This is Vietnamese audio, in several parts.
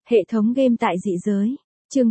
Hệ thống game tại dị giới. Chương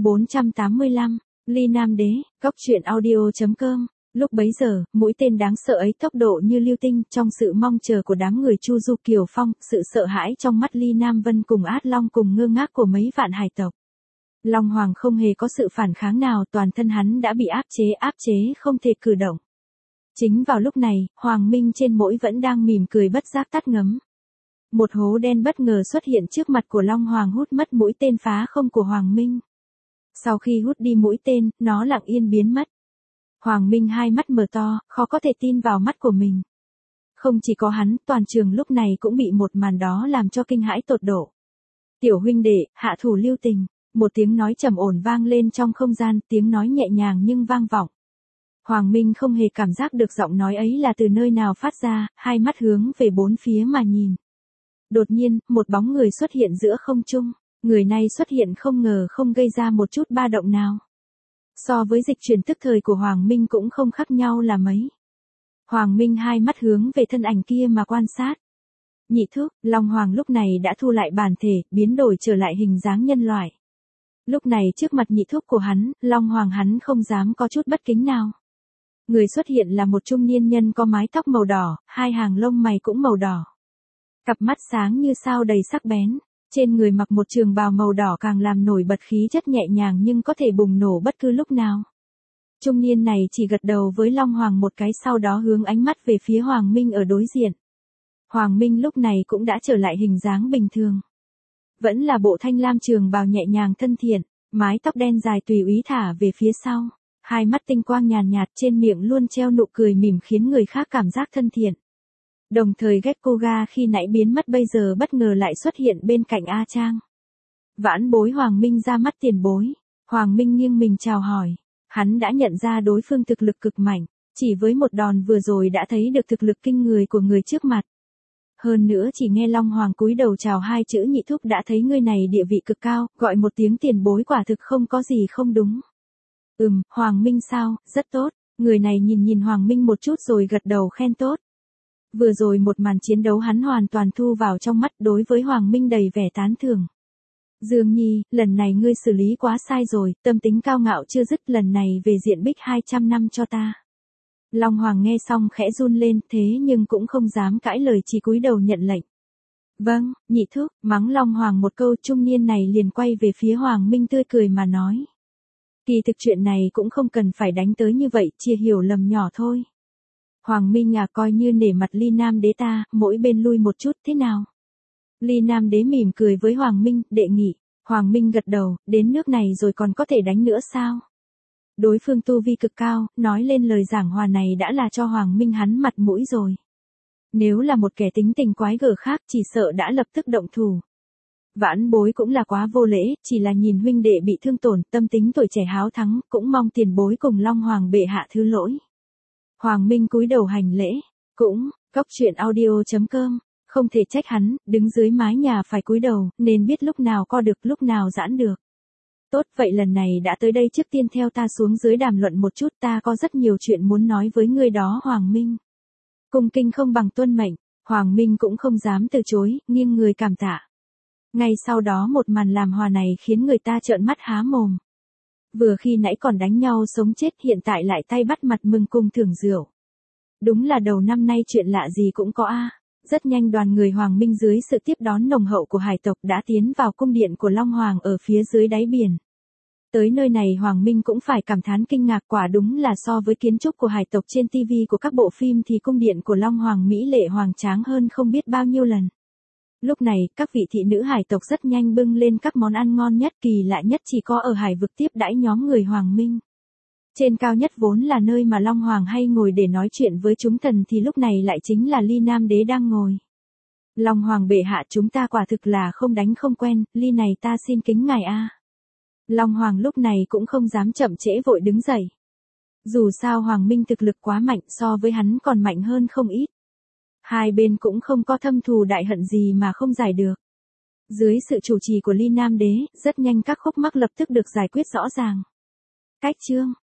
485. Ly Nam Đế. Cóc truyện audio.com. Lúc bấy giờ, mũi tên đáng sợ ấy tốc độ như lưu tinh, trong sự mong chờ của đám người Chu Du Kiều Phong, sự sợ hãi trong mắt Ly Nam Vân cùng Át Long cùng ngơ ngác của mấy vạn hải tộc. Long Hoàng không hề có sự phản kháng nào, toàn thân hắn đã bị áp chế không thể cử động. Chính vào lúc này, Hoàng Minh trên mũi vẫn đang mỉm cười bất giác tắt ngấm. Một hố đen bất ngờ xuất hiện trước mặt của Long Hoàng hút mất mũi tên phá không của Hoàng Minh. Sau khi hút đi mũi tên, nó lặng yên biến mất. Hoàng Minh hai mắt mở to, khó có thể tin vào mắt của mình. Không chỉ có hắn, toàn trường lúc này cũng bị một màn đó làm cho kinh hãi tột độ. Tiểu huynh đệ, hạ thủ lưu tình. Một tiếng nói trầm ổn vang lên trong không gian, tiếng nói nhẹ nhàng nhưng vang vọng. Hoàng Minh không hề cảm giác được giọng nói ấy là từ nơi nào phát ra, hai mắt hướng về bốn phía mà nhìn. Đột nhiên, một bóng người xuất hiện giữa không trung. Người này xuất hiện không ngờ không gây ra một chút ba động nào. So với dịch chuyển tức thời của Hoàng Minh cũng không khác nhau là mấy. Hoàng Minh hai mắt hướng về thân ảnh kia mà quan sát. Nhị thúc, Long Hoàng lúc này đã thu lại bản thể, biến đổi trở lại hình dáng nhân loại. Lúc này trước mặt nhị thúc của hắn, Long Hoàng hắn không dám có chút bất kính nào. Người xuất hiện là một trung niên nhân có mái tóc màu đỏ, hai hàng lông mày cũng màu đỏ. Cặp mắt sáng như sao đầy sắc bén. Trên người mặc một trường bào màu đỏ càng làm nổi bật khí chất nhẹ nhàng nhưng có thể bùng nổ bất cứ lúc nào. Trung niên này chỉ gật đầu với Long Hoàng một cái, sau đó hướng ánh mắt về phía Hoàng Minh ở đối diện. Hoàng Minh lúc này cũng đã trở lại hình dáng bình thường. Vẫn là bộ thanh lam trường bào nhẹ nhàng thân thiện, mái tóc đen dài tùy ý thả về phía sau, hai mắt tinh quang nhàn nhạt, trên miệng luôn treo nụ cười mỉm khiến người khác cảm giác thân thiện. Đồng thời Gekkoga khi nãy biến mất bây giờ bất ngờ lại xuất hiện bên cạnh A Trang. Vãn bối Hoàng Minh ra mắt tiền bối. Hoàng Minh nghiêng mình chào hỏi. Hắn đã nhận ra đối phương thực lực cực mạnh, chỉ với một đòn vừa rồi đã thấy được thực lực kinh người của người trước mặt. Hơn nữa chỉ nghe Long Hoàng cúi đầu chào hai chữ nhị thúc đã thấy người này địa vị cực cao, gọi một tiếng tiền bối quả thực không có gì không đúng. Hoàng Minh sao, rất tốt. Người này nhìn Hoàng Minh một chút rồi gật đầu khen tốt. Vừa rồi một màn chiến đấu hắn hoàn toàn thu vào trong mắt, đối với Hoàng Minh đầy vẻ tán thưởng. Dương Nhi, lần này ngươi xử lý quá sai rồi, tâm tính cao ngạo chưa dứt, lần này về diện bích 200 năm cho ta. Long Hoàng nghe xong khẽ run lên, thế nhưng cũng không dám cãi lời, chỉ cúi đầu nhận lệnh. Vâng, nhị thúc, mắng Long Hoàng một câu, trung niên này liền quay về phía Hoàng Minh tươi cười mà nói. Kỳ thực chuyện này cũng không cần phải đánh tới như vậy, chia hiểu lầm nhỏ thôi. Hoàng Minh coi như nể mặt Ly Nam Đế ta, mỗi bên lui một chút thế nào? Ly Nam Đế mỉm cười với Hoàng Minh, đệ nghị. Hoàng Minh gật đầu, đến nước này rồi còn có thể đánh nữa sao? Đối phương tu vi cực cao, nói lên lời giảng hòa này đã là cho Hoàng Minh hắn mặt mũi rồi. Nếu là một kẻ tính tình quái gở khác chỉ sợ đã lập tức động thủ. Vãn bối cũng là quá vô lễ, chỉ là nhìn huynh đệ bị thương tổn, tâm tính tuổi trẻ háo thắng, cũng mong tiền bối cùng Long Hoàng bệ hạ thứ lỗi. Hoàng Minh cúi đầu hành lễ, cũng, cóc truyện audio.com, không thể trách hắn, đứng dưới mái nhà phải cúi đầu, nên biết lúc nào co được lúc nào giãn được. Tốt, vậy lần này đã tới đây, trước tiên theo ta xuống dưới đàm luận một chút, ta có rất nhiều chuyện muốn nói với ngươi đó Hoàng Minh. Cung kinh không bằng tuân mệnh, Hoàng Minh cũng không dám từ chối, nghiêng người cảm tạ. Ngay sau đó một màn làm hòa này khiến người ta trợn mắt há mồm. Vừa khi nãy còn đánh nhau sống chết, hiện tại lại tay bắt mặt mừng cùng thưởng rượu. Đúng là đầu năm nay chuyện lạ gì cũng có a. Rất nhanh đoàn người Hoàng Minh dưới sự tiếp đón nồng hậu của hải tộc đã tiến vào cung điện của Long Hoàng ở phía dưới đáy biển. Tới nơi này Hoàng Minh cũng phải cảm thán kinh ngạc, quả đúng là so với kiến trúc của hải tộc trên TV của các bộ phim thì cung điện của Long Hoàng mỹ lệ hoàng tráng hơn không biết bao nhiêu lần. Lúc này, các vị thị nữ hải tộc rất nhanh bưng lên các món ăn ngon nhất, kỳ lạ nhất chỉ có ở hải vực tiếp đãi nhóm người Hoàng Minh. Trên cao nhất vốn là nơi mà Long Hoàng hay ngồi để nói chuyện với chúng thần thì lúc này lại chính là Ly Nam Đế đang ngồi. Long Hoàng bệ hạ, chúng ta quả thực là không đánh không quen, ly này ta xin kính ngài a. Long Hoàng lúc này cũng không dám chậm trễ vội đứng dậy. Dù sao Hoàng Minh thực lực quá mạnh, so với hắn còn mạnh hơn không ít. Hai bên cũng không có thâm thù đại hận gì mà không giải được. Dưới sự chủ trì của Ly Nam Đế, rất nhanh các khúc mắc lập tức được giải quyết rõ ràng. Cách chương